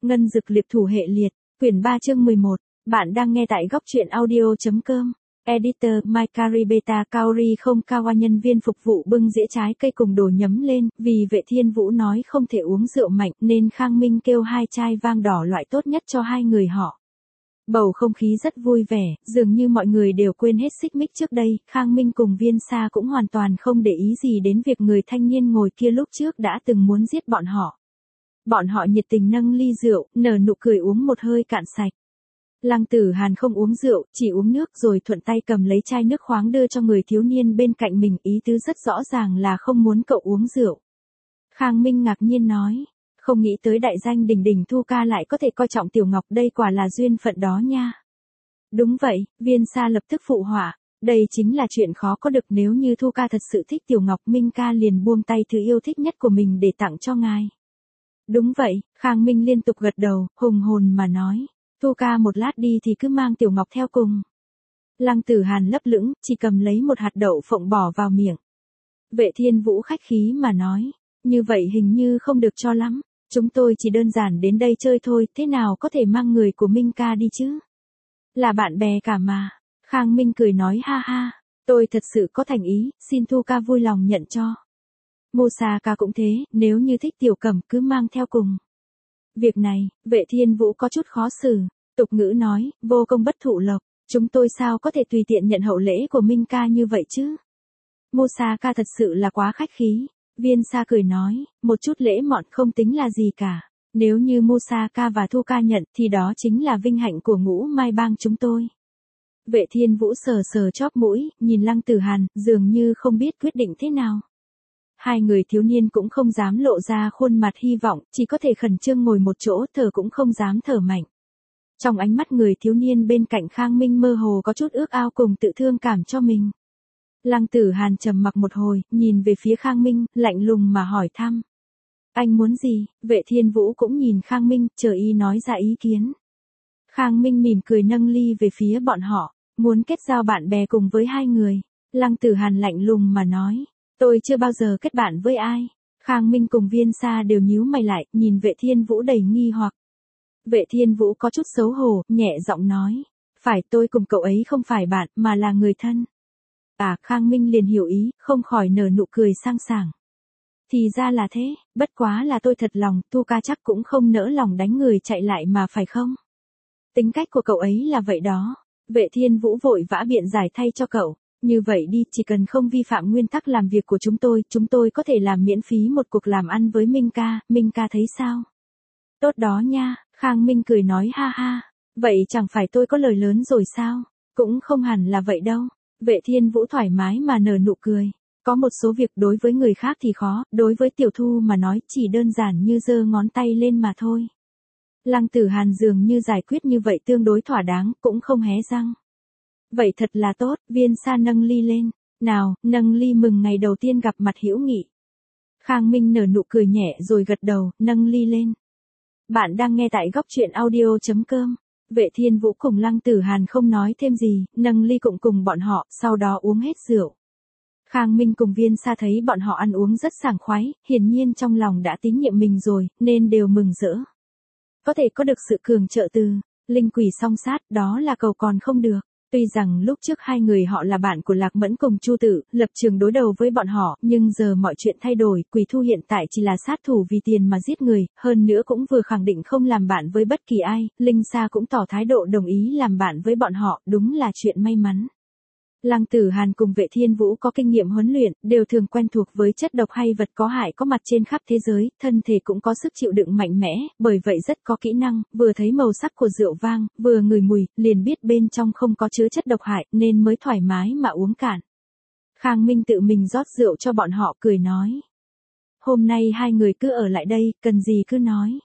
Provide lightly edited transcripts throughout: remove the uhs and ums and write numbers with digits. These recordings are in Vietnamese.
Ngân dực liệp thủ hệ liệt, quyển 3 chương 11, bạn đang nghe tại góc truyện audio.com. Editor Maikari Beta Kaori không Kawa nhân viên phục vụ bưng dĩa trái cây cùng đồ nhấm lên, vì Vệ Thiên Vũ nói không thể uống rượu mạnh nên Khang Minh kêu 2 chai vang đỏ loại tốt nhất cho hai người họ. Bầu không khí rất vui vẻ, dường như mọi người đều quên hết xích mích trước đây, Khang Minh cùng Viên Sa cũng hoàn toàn không để ý gì đến việc người thanh niên ngồi kia lúc trước đã từng muốn giết bọn họ. Bọn họ nhiệt tình nâng ly rượu, nở nụ cười uống một hơi cạn sạch. Lăng Tử Hàn không uống rượu, chỉ uống nước rồi thuận tay cầm lấy chai nước khoáng đưa cho người thiếu niên bên cạnh mình, ý tứ rất rõ ràng là không muốn cậu uống rượu. Khang Minh ngạc nhiên nói, không nghĩ tới đại danh đỉnh đỉnh Thu ca lại có thể coi trọng Tiểu Ngọc, đây quả là duyên phận đó nha. Đúng vậy, Viên Sa lập tức phụ họa, đây chính là chuyện khó có được, nếu như Thu ca thật sự thích Tiểu Ngọc, Minh ca liền buông tay thứ yêu thích nhất của mình để tặng cho ngài. Đúng vậy, Khang Minh liên tục gật đầu, hùng hồn mà nói, Thu ca một lát đi thì cứ mang Tiểu Ngọc theo cùng. Lăng Tử Hàn lấp lửng, chỉ cầm lấy một hạt đậu phộng bỏ vào miệng. Vệ Thiên Vũ khách khí mà nói, như vậy hình như không được cho lắm, chúng tôi chỉ đơn giản đến đây chơi thôi, thế nào có thể mang người của Minh ca đi chứ? Là bạn bè cả mà. Khang Minh cười nói ha ha, tôi thật sự có thành ý, xin Thu ca vui lòng nhận cho. Musaka cũng thế, nếu như thích Tiểu Cẩm cứ mang theo cùng. Việc này, Vệ Thiên Vũ có chút khó xử, tục ngữ nói, vô công bất thụ lộc, chúng tôi sao có thể tùy tiện nhận hậu lễ của Minh ca như vậy chứ? Musaka thật sự là quá khách khí. Viên Sa cười nói, một chút lễ mọn không tính là gì cả. Nếu như Musaka và Thu ca nhận thì đó chính là vinh hạnh của Ngũ Mai Bang chúng tôi. Vệ Thiên Vũ sờ sờ chóp mũi, nhìn Lăng Tử Hàn, dường như không biết quyết định thế nào. Hai người thiếu niên cũng không dám lộ ra khuôn mặt hy vọng, chỉ có thể khẩn trương ngồi một chỗ, thở cũng không dám thở mạnh. Trong ánh mắt người thiếu niên bên cạnh Khang Minh mơ hồ có chút ước ao cùng tự thương cảm cho mình. Lăng Tử Hàn trầm mặc một hồi, nhìn về phía Khang Minh, lạnh lùng mà hỏi thăm. Anh muốn gì? Vệ Thiên Vũ cũng nhìn Khang Minh, chờ y nói ra ý kiến. Khang Minh mỉm cười nâng ly về phía bọn họ, muốn kết giao bạn bè cùng với hai người. Lăng Tử Hàn lạnh lùng mà nói, tôi chưa bao giờ kết bạn với ai. Khang Minh cùng Viên Sa đều nhíu mày lại, nhìn Vệ Thiên Vũ đầy nghi hoặc. Vệ Thiên Vũ có chút xấu hổ, nhẹ giọng nói, phải, tôi cùng cậu ấy không phải bạn, mà là người thân. Khang Minh liền hiểu ý, không khỏi nở nụ cười sang sảng. Thì ra là thế, bất quá là tôi thật lòng, Thu ca chắc cũng không nỡ lòng đánh người chạy lại mà phải không? Tính cách của cậu ấy là vậy đó. Vệ Thiên Vũ vội vã biện giải thay cho cậu. Như vậy đi, chỉ cần không vi phạm nguyên tắc làm việc của chúng tôi có thể làm miễn phí một cuộc làm ăn với Minh ca thấy sao? Tốt đó nha, Khang Minh cười nói ha ha, vậy chẳng phải tôi có lời lớn rồi sao? Cũng không hẳn là vậy đâu. Vệ Thiên Vũ thoải mái mà nở nụ cười. Có một số việc đối với người khác thì khó, đối với Tiểu Thu mà nói chỉ đơn giản như giơ ngón tay lên mà thôi. Lăng Tử Hàn dường như giải quyết như vậy tương đối thỏa đáng, cũng không hé răng. Vậy thật là tốt, Viên Sa nâng ly lên. Nào, nâng ly mừng ngày đầu tiên gặp mặt hữu nghị. Khang Minh nở nụ cười nhẹ rồi gật đầu, nâng ly lên. Bạn đang nghe tại góc truyện audio.com. Vệ Thiên Vũ cùng Lăng Tử Hàn không nói thêm gì, nâng ly cùng bọn họ, sau đó uống hết rượu. Khang Minh cùng Viên Sa thấy bọn họ ăn uống rất sảng khoái, hiển nhiên trong lòng đã tín nhiệm mình rồi, nên đều mừng rỡ. Có thể có được sự cường trợ từ linh quỷ song sát, đó là cầu còn không được. Tuy rằng lúc trước hai người họ là bạn của Lạc Mẫn cùng Chu Tử, lập trường đối đầu với bọn họ, nhưng giờ mọi chuyện thay đổi, Quỷ Thu hiện tại chỉ là sát thủ vì tiền mà giết người, hơn nữa cũng vừa khẳng định không làm bạn với bất kỳ ai, Linh Sa cũng tỏ thái độ đồng ý làm bạn với bọn họ, đúng là chuyện may mắn. Lăng Tử Hàn cùng Vệ Thiên Vũ có kinh nghiệm huấn luyện, đều thường quen thuộc với chất độc hay vật có hại có mặt trên khắp thế giới, thân thể cũng có sức chịu đựng mạnh mẽ, bởi vậy rất có kỹ năng, vừa thấy màu sắc của rượu vang, vừa ngửi mùi, liền biết bên trong không có chứa chất độc hại, nên mới thoải mái mà uống cạn. Khang Minh tự mình rót rượu cho bọn họ, cười nói. Hôm nay hai người cứ ở lại đây, cần gì cứ nói.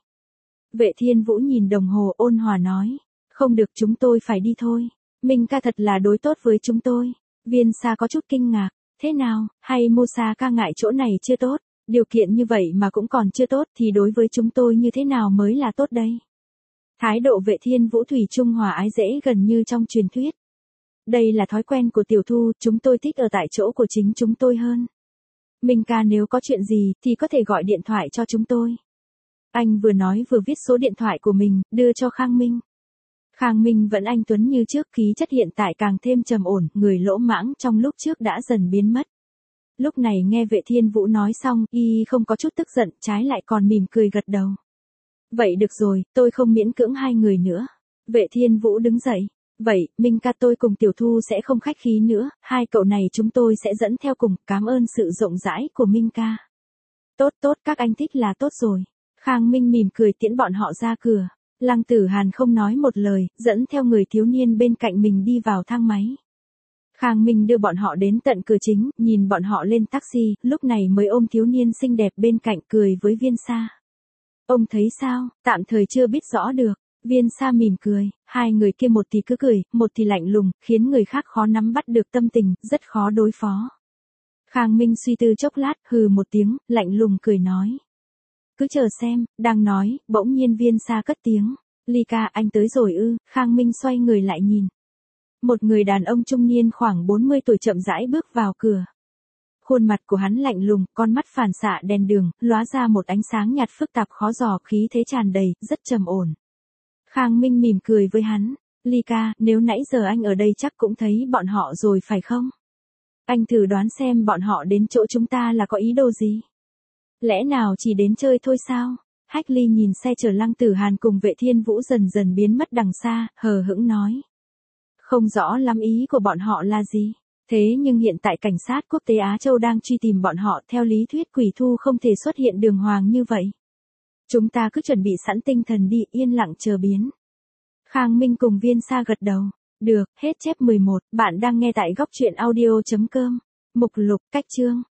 Vệ Thiên Vũ nhìn đồng hồ ôn hòa nói. Không được, chúng tôi phải đi thôi. Minh ca thật là đối tốt với chúng tôi. Viên Sa có chút kinh ngạc. Thế nào, hay Musaka ngại chỗ này chưa tốt? Điều kiện như vậy mà cũng còn chưa tốt thì đối với chúng tôi như thế nào mới là tốt đây? Thái độ Vệ Thiên Vũ thủy chung hòa ái dễ gần như trong truyền thuyết. Đây là thói quen của Tiểu Thu, chúng tôi thích ở tại chỗ của chính chúng tôi hơn. Minh ca nếu có chuyện gì thì có thể gọi điện thoại cho chúng tôi. Anh vừa nói vừa viết số điện thoại của mình, đưa cho Khang Minh. Khang Minh vẫn anh tuấn như trước, khí chất hiện tại càng thêm trầm ổn, người lỗ mãng trong lúc trước đã dần biến mất. Lúc này nghe Vệ Thiên Vũ nói xong, y không có chút tức giận, trái lại còn mỉm cười gật đầu. Vậy được rồi, tôi không miễn cưỡng hai người nữa. Vệ Thiên Vũ đứng dậy. Vậy, Minh ca, tôi cùng Tiểu Thu sẽ không khách khí nữa, hai cậu này chúng tôi sẽ dẫn theo cùng, cảm ơn sự rộng rãi của Minh ca. Tốt tốt, các anh thích là tốt rồi. Khang Minh mỉm cười tiễn bọn họ ra cửa. Lăng Tử Hàn không nói một lời, dẫn theo người thiếu niên bên cạnh mình đi vào thang máy. Khang Minh đưa bọn họ đến tận cửa chính, nhìn bọn họ lên taxi, lúc này mới ôm thiếu niên xinh đẹp bên cạnh cười với Viên Sa. Ông thấy sao, tạm thời chưa biết rõ được. Viên Sa mỉm cười, hai người kia một thì cứ cười, một thì lạnh lùng, khiến người khác khó nắm bắt được tâm tình, rất khó đối phó. Khang Minh suy tư chốc lát, hừ một tiếng, lạnh lùng cười nói. Cứ chờ xem, đang nói, bỗng nhiên Viên Sa cất tiếng. Ly ca, anh tới rồi ư? Khang Minh xoay người lại nhìn. Một người đàn ông trung niên khoảng 40 tuổi chậm rãi bước vào cửa. Khuôn mặt của hắn lạnh lùng, con mắt phản xạ đèn đường, lóa ra một ánh sáng nhạt phức tạp khó dò, khí thế tràn đầy, rất trầm ổn. Khang Minh mỉm cười với hắn. Ly ca, nếu nãy giờ anh ở đây chắc cũng thấy bọn họ rồi phải không? Anh thử đoán xem bọn họ đến chỗ chúng ta là có ý đồ gì? Lẽ nào chỉ đến chơi thôi sao? Hách Ly nhìn xe chở Lăng Tử Hàn cùng Vệ Thiên Vũ dần dần biến mất đằng xa, hờ hững nói. Không rõ lắm ý của bọn họ là gì. Thế nhưng hiện tại cảnh sát quốc tế Á Châu đang truy tìm bọn họ, theo lý thuyết Quỷ Thu không thể xuất hiện đường hoàng như vậy. Chúng ta cứ chuẩn bị sẵn tinh thần đi, yên lặng chờ biến. Khang Minh cùng Viên Sa gật đầu. Được, hết chép 11, bạn đang nghe tại góc truyện audio.com. Mục lục, cách chương.